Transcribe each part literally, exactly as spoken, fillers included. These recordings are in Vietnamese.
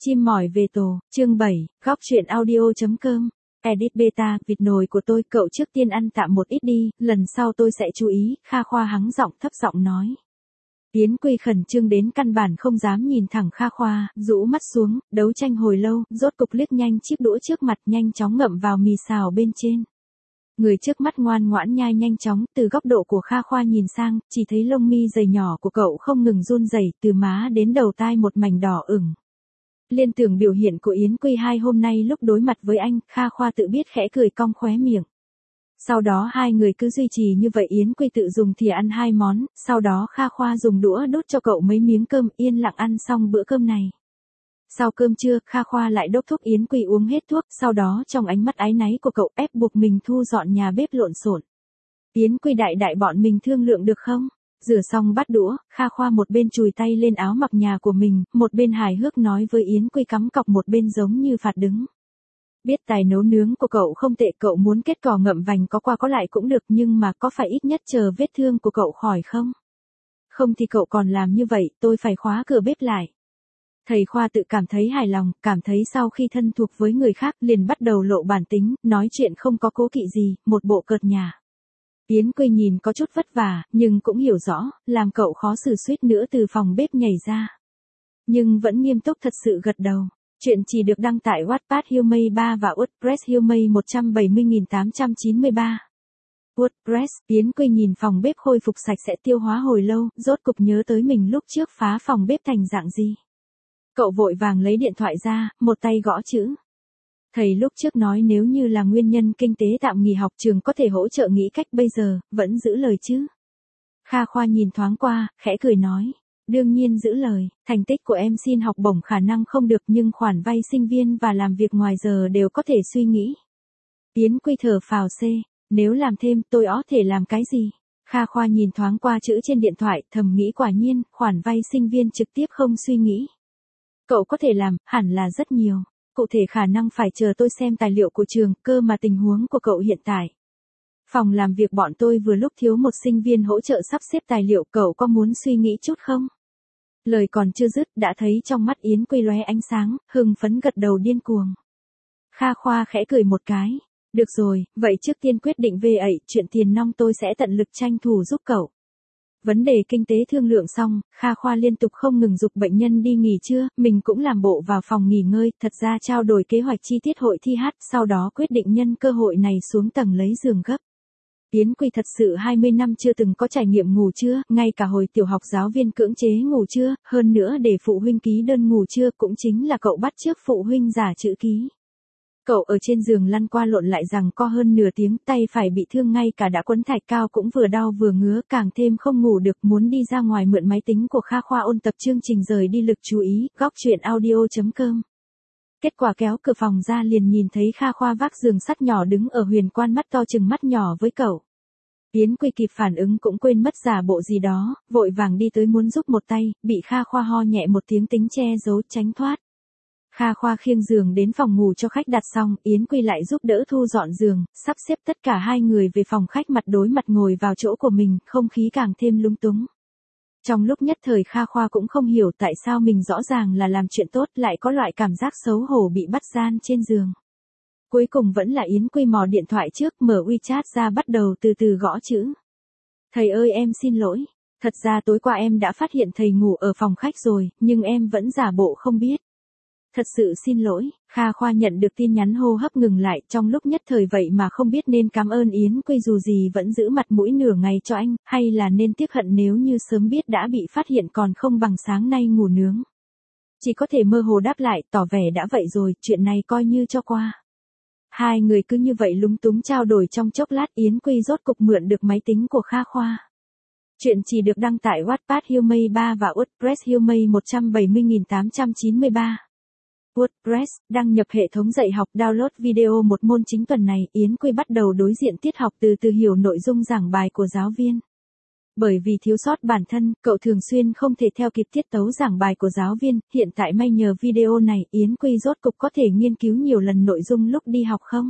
Chim mỏi về tổ, chương bảy, góc truyện audio.com. Edit beta, vịt nồi của tôi, cậu trước tiên ăn tạm một ít đi, lần sau tôi sẽ chú ý, Kha Khoa hắng giọng thấp giọng nói. Yến Quy khẩn trương đến căn bản không dám nhìn thẳng Kha Khoa, rũ mắt xuống, đấu tranh hồi lâu, rốt cục liếc nhanh chiếc đũa trước mặt nhanh chóng ngậm vào mì xào bên trên. Người trước mắt ngoan ngoãn nhai nhanh chóng, từ góc độ của Kha Khoa nhìn sang, chỉ thấy lông mi dày nhỏ của cậu không ngừng run rẩy, từ má đến đầu tai một mảnh đỏ ửng. Liên tưởng biểu hiện của Yến Quy hai hôm nay lúc đối mặt với anh, Kha Khoa tự biết khẽ cười cong khóe miệng. Sau đó hai người cứ duy trì như vậy, Yến Quy tự dùng thìa ăn hai món, sau đó Kha Khoa dùng đũa đút cho cậu mấy miếng cơm, yên lặng ăn xong bữa cơm này. Sau cơm trưa, Kha Khoa lại đốc thúc Yến Quy uống hết thuốc, sau đó trong ánh mắt áy náy của cậu ép buộc mình thu dọn nhà bếp lộn xộn. Yến Quy đại đại bọn mình thương lượng được không? Rửa xong bát đũa, Kha Khoa một bên chùi tay lên áo mặc nhà của mình, một bên hài hước nói với Yến Quy, cắm cọc một bên giống như phạt đứng. Biết tài nấu nướng của cậu không tệ, cậu muốn kết cỏ ngậm vành có qua có lại cũng được, nhưng mà có phải ít nhất chờ vết thương của cậu khỏi không? Không thì cậu còn làm như vậy, tôi phải khóa cửa bếp lại. Thầy Khoa tự cảm thấy hài lòng, cảm thấy sau khi thân thuộc với người khác liền bắt đầu lộ bản tính, nói chuyện không có cố kỵ gì, một bộ cợt nhả. Yến Quy nhìn có chút vất vả, nhưng cũng hiểu rõ, làm cậu khó xử suýt nữa từ phòng bếp nhảy ra. Nhưng vẫn nghiêm túc thật sự gật đầu. Chuyện chỉ được đăng tại Wattpad Humay ba và WordPress Humay một trăm bảy mươi nghìn tám trăm chín mươi ba. WordPress, Yến Quy nhìn phòng bếp khôi phục sạch sẽ tiêu hóa hồi lâu, rốt cục nhớ tới mình lúc trước phá phòng bếp thành dạng gì. Cậu vội vàng lấy điện thoại ra, một tay gõ chữ. Thầy lúc trước nói nếu như là nguyên nhân kinh tế tạm nghỉ học trường có thể hỗ trợ nghĩ cách, bây giờ, vẫn giữ lời chứ. Kha Khoa nhìn thoáng qua, khẽ cười nói. Đương nhiên giữ lời, thành tích của em xin học bổng khả năng không được nhưng khoản vay sinh viên và làm việc ngoài giờ đều có thể suy nghĩ. Yến Quy thở phào c, nếu làm thêm tôi có thể làm cái gì? Kha Khoa nhìn thoáng qua chữ trên điện thoại, thầm nghĩ quả nhiên, khoản vay sinh viên trực tiếp không suy nghĩ. Cậu có thể làm, hẳn là rất nhiều. Cụ thể khả năng phải chờ tôi xem tài liệu của trường, cơ mà tình huống của cậu hiện tại. Phòng làm việc bọn tôi vừa lúc thiếu một sinh viên hỗ trợ sắp xếp tài liệu, cậu có muốn suy nghĩ chút không? Lời còn chưa dứt, đã thấy trong mắt Yến Quy lóe ánh sáng, hưng phấn gật đầu điên cuồng. Kha Khoa khẽ cười một cái. Được rồi, vậy trước tiên quyết định về ấy, chuyện tiền nong tôi sẽ tận lực tranh thủ giúp cậu. Vấn đề kinh tế thương lượng xong, Kha Khoa liên tục không ngừng giục bệnh nhân đi nghỉ trưa, mình cũng làm bộ vào phòng nghỉ ngơi, thật ra trao đổi kế hoạch chi tiết hội thi hát, sau đó quyết định nhân cơ hội này xuống tầng lấy giường gấp. Yến Quy thật sự hai mươi năm chưa từng có trải nghiệm ngủ trưa, ngay cả hồi tiểu học giáo viên cưỡng chế ngủ trưa, hơn nữa để phụ huynh ký đơn ngủ trưa cũng chính là cậu bắt chước phụ huynh giả chữ ký. Cậu ở trên giường lăn qua lộn lại rằng co hơn nửa tiếng, tay phải bị thương ngay cả đã quấn thạch cao cũng vừa đau vừa ngứa, càng thêm không ngủ được, muốn đi ra ngoài mượn máy tính của Kha Khoa ôn tập chương trình rời đi lực chú ý, góc truyện audio.com. Kết quả kéo cửa phòng ra liền nhìn thấy Kha Khoa vác giường sắt nhỏ đứng ở huyền quan, mắt to chừng mắt nhỏ với cậu. Yến Quy kịp phản ứng cũng quên mất giả bộ gì đó, vội vàng đi tới muốn giúp một tay, bị Kha Khoa ho nhẹ một tiếng tính che giấu tránh thoát. Kha Khoa khiêng giường đến phòng ngủ cho khách đặt xong, Yến Quy lại giúp đỡ thu dọn giường, sắp xếp tất cả hai người về phòng khách mặt đối mặt ngồi vào chỗ của mình, không khí càng thêm lung túng. Trong lúc nhất thời Kha Khoa cũng không hiểu tại sao mình rõ ràng là làm chuyện tốt lại có loại cảm giác xấu hổ bị bắt gian trên giường. Cuối cùng vẫn là Yến Quy mò điện thoại trước, mở WeChat ra bắt đầu từ từ gõ chữ. Thầy ơi em xin lỗi, thật ra tối qua em đã phát hiện thầy ngủ ở phòng khách rồi, nhưng em vẫn giả bộ không biết. Thật sự xin lỗi. Kha Khoa nhận được tin nhắn hô hấp ngừng lại, trong lúc nhất thời vậy mà không biết nên cảm ơn Yến Quy dù gì vẫn giữ mặt mũi nửa ngày cho anh, hay là nên tiếc hận nếu như sớm biết đã bị phát hiện còn không bằng sáng nay ngủ nướng. Chỉ có thể mơ hồ đáp lại, tỏ vẻ đã vậy rồi, chuyện này coi như cho qua. Hai người cứ như vậy lúng túng trao đổi trong chốc lát, Yến Quy rốt cục mượn được máy tính của Kha Khoa. Chuyện chỉ được đăng tại Wattpad Humay ba và WordPress Humay một trăm bảy mươi nghìn tám trăm chín mươi ba. WordPress, đăng nhập hệ thống dạy học, download video một môn chính tuần này, Yến Quy bắt đầu đối diện tiết học từ từ hiểu nội dung giảng bài của giáo viên. Bởi vì thiếu sót bản thân, cậu thường xuyên không thể theo kịp tiết tấu giảng bài của giáo viên, hiện tại may nhờ video này, Yến Quy rốt cục có thể nghiên cứu nhiều lần nội dung lúc đi học không?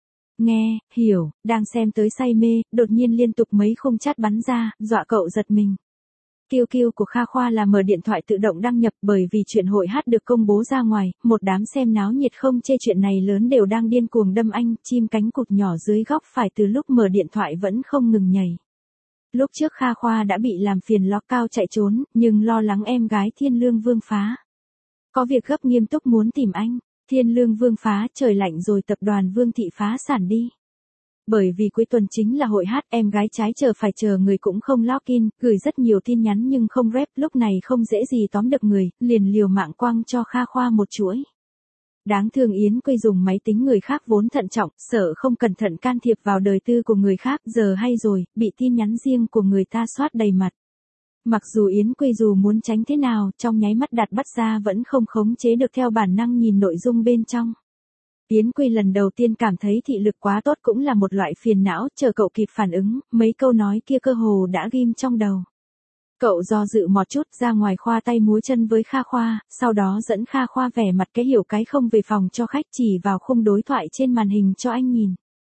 Nghe, hiểu, đang xem tới say mê, đột nhiên liên tục mấy khung chat bắn ra, dọa cậu giật mình. Kiu kiu của Kha Khoa là mở điện thoại tự động đăng nhập, bởi vì chuyện hội hát được công bố ra ngoài, một đám xem náo nhiệt không chê chuyện này lớn đều đang điên cuồng đâm anh, chim cánh cụt nhỏ dưới góc phải từ lúc mở điện thoại vẫn không ngừng nhảy. Lúc trước Kha Khoa đã bị làm phiền lo cao chạy trốn, nhưng lo lắng em gái Thiên Lương Vương Phá có việc gấp nghiêm túc muốn tìm anh. Thiên Lương Vương Phá, trời lạnh rồi, tập đoàn Vương Thị phá sản đi. Bởi vì cuối tuần chính là hội hát, em gái trái chờ phải chờ người cũng không login, gửi rất nhiều tin nhắn nhưng không rep, lúc này không dễ gì tóm được người, liền liều mạng quăng cho Kha Khoa một chuỗi. Đáng thương Yến Quy dùng máy tính người khác vốn thận trọng, sợ không cẩn thận can thiệp vào đời tư của người khác, giờ hay rồi, bị tin nhắn riêng của người ta soát đầy mặt. Mặc dù Yến Quy dù muốn tránh thế nào, trong nháy mắt đặt bắt ra vẫn không khống chế được, theo bản năng nhìn nội dung bên trong. Yến Quy lần đầu tiên cảm thấy thị lực quá tốt cũng là một loại phiền não, chờ cậu kịp phản ứng, mấy câu nói kia cơ hồ đã ghim trong đầu. Cậu do dự một chút, ra ngoài khoa tay múa chân với Kha Khoa, sau đó dẫn Kha Khoa vẻ mặt cái hiểu cái không về phòng cho khách, chỉ vào khung đối thoại trên màn hình cho anh nhìn.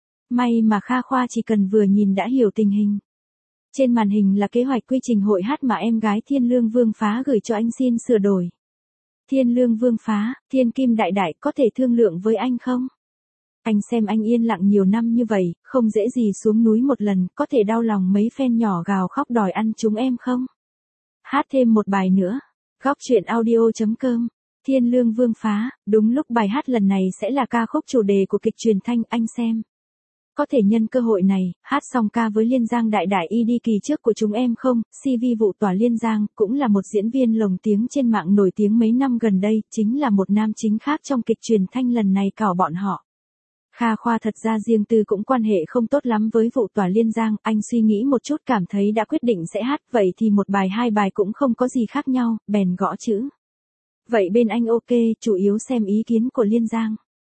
May mà Kha Khoa chỉ cần vừa nhìn đã hiểu tình hình. Trên màn hình là kế hoạch quy trình hội hát mà em gái Thiên Lương Vương Phá gửi cho anh xin sửa đổi. Thiên Lương Vương Phá, Thiên Kim Đại Đại, có thể thương lượng với anh không? Anh xem anh yên lặng nhiều năm như vậy, không dễ gì xuống núi một lần, có thể đau lòng mấy fan nhỏ gào khóc đòi ăn chúng em không? Hát thêm một bài nữa. Góc truyện audio chấm com. Thiên Lương Vương Phá, đúng lúc bài hát lần này sẽ là ca khúc chủ đề của kịch truyền thanh, anh xem. Có thể nhân cơ hội này, hát song ca với Liên Giang Đại Đại y đi kỳ trước của chúng em không? xê vê Vụ Tòa Liên Giang, cũng là một diễn viên lồng tiếng trên mạng nổi tiếng mấy năm gần đây, chính là một nam chính khác trong kịch truyền thanh lần này cào bọn họ. Kha Khoa thật ra riêng tư cũng quan hệ không tốt lắm với Vụ Tòa Liên Giang, anh suy nghĩ một chút cảm thấy đã quyết định sẽ hát, vậy thì một bài hai bài cũng không có gì khác nhau, bèn gõ chữ. Vậy bên anh ok, chủ yếu xem ý kiến của Liên Giang.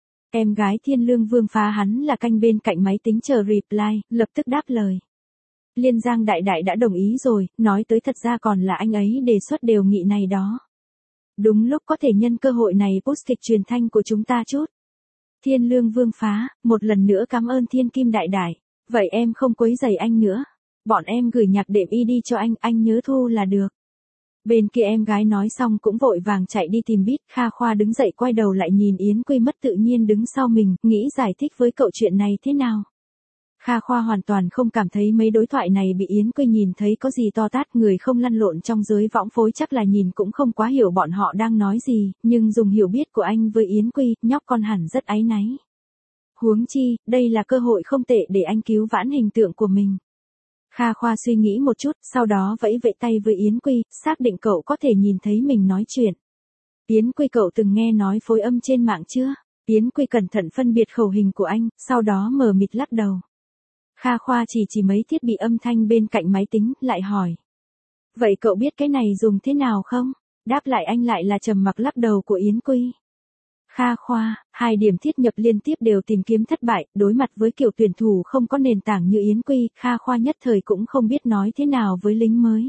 Em gái Thiên Lương Vương Phá hắn là canh bên cạnh máy tính chờ reply, lập tức đáp lời. Liên Giang Đại Đại đã đồng ý rồi, nói tới thật ra còn là anh ấy đề xuất điều nghị này đó. Đúng lúc có thể nhân cơ hội này post kịch truyền thanh của chúng ta chút. Thiên Lương Vương Phá, một lần nữa cảm ơn Thiên Kim Đại Đại. Vậy em không quấy rầy anh nữa. Bọn em gửi nhạc đệm i đi cho anh, anh nhớ thu là được. Bên kia em gái nói xong cũng vội vàng chạy đi tìm beat. Kha Khoa đứng dậy quay đầu lại nhìn Yến Quy mất tự nhiên đứng sau mình, nghĩ giải thích với cậu chuyện này thế nào. Kha Khoa hoàn toàn không cảm thấy mấy đối thoại này bị Yến Quy nhìn thấy có gì to tát, người không lăn lộn trong giới võng phối chắc là nhìn cũng không quá hiểu bọn họ đang nói gì, nhưng dùng hiểu biết của anh với Yến Quy, nhóc con hẳn rất áy náy. Huống chi, đây là cơ hội không tệ để anh cứu vãn hình tượng của mình. Kha Khoa suy nghĩ một chút, sau đó vẫy vẫy tay với Yến Quy, xác định cậu có thể nhìn thấy mình nói chuyện. Yến Quy, cậu từng nghe nói phối âm trên mạng chưa? Yến Quy cẩn thận phân biệt khẩu hình của anh, sau đó mờ mịt lắc đầu. Kha Khoa chỉ chỉ mấy thiết bị âm thanh bên cạnh máy tính, lại hỏi. Vậy cậu biết cái này dùng thế nào không? Đáp lại anh lại là trầm mặc lắc đầu của Yến Quy. Kha Khoa, hai điểm thiết nhập liên tiếp đều tìm kiếm thất bại, đối mặt với kiểu tuyển thủ không có nền tảng như Yến Quy, Kha Khoa nhất thời cũng không biết nói thế nào với lính mới.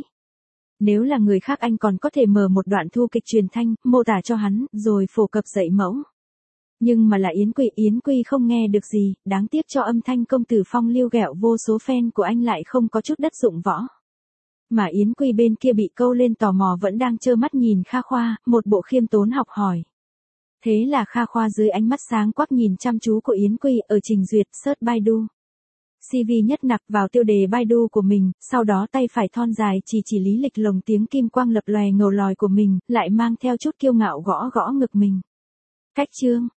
Nếu là người khác anh còn có thể mở một đoạn thu kịch truyền thanh, mô tả cho hắn, rồi phổ cập dạy mẫu. Nhưng mà là Yến Quy, Yến Quy không nghe được gì, đáng tiếc cho âm thanh công tử phong lưu ghẹo vô số fan của anh lại không có chút đất dụng võ. Mà Yến Quy bên kia bị câu lên tò mò vẫn đang trơ mắt nhìn Kha Khoa, một bộ khiêm tốn học hỏi. Thế là Kha Khoa dưới ánh mắt sáng quắc nhìn chăm chú của Yến Quy ở trình duyệt search Baidu. xê vê nhất nặc vào tiêu đề Baidu của mình, sau đó tay phải thon dài chỉ chỉ lý lịch lồng tiếng kim quang lập lòe ngầu lòi của mình, lại mang theo chút kiêu ngạo gõ gõ ngực mình. Cách chương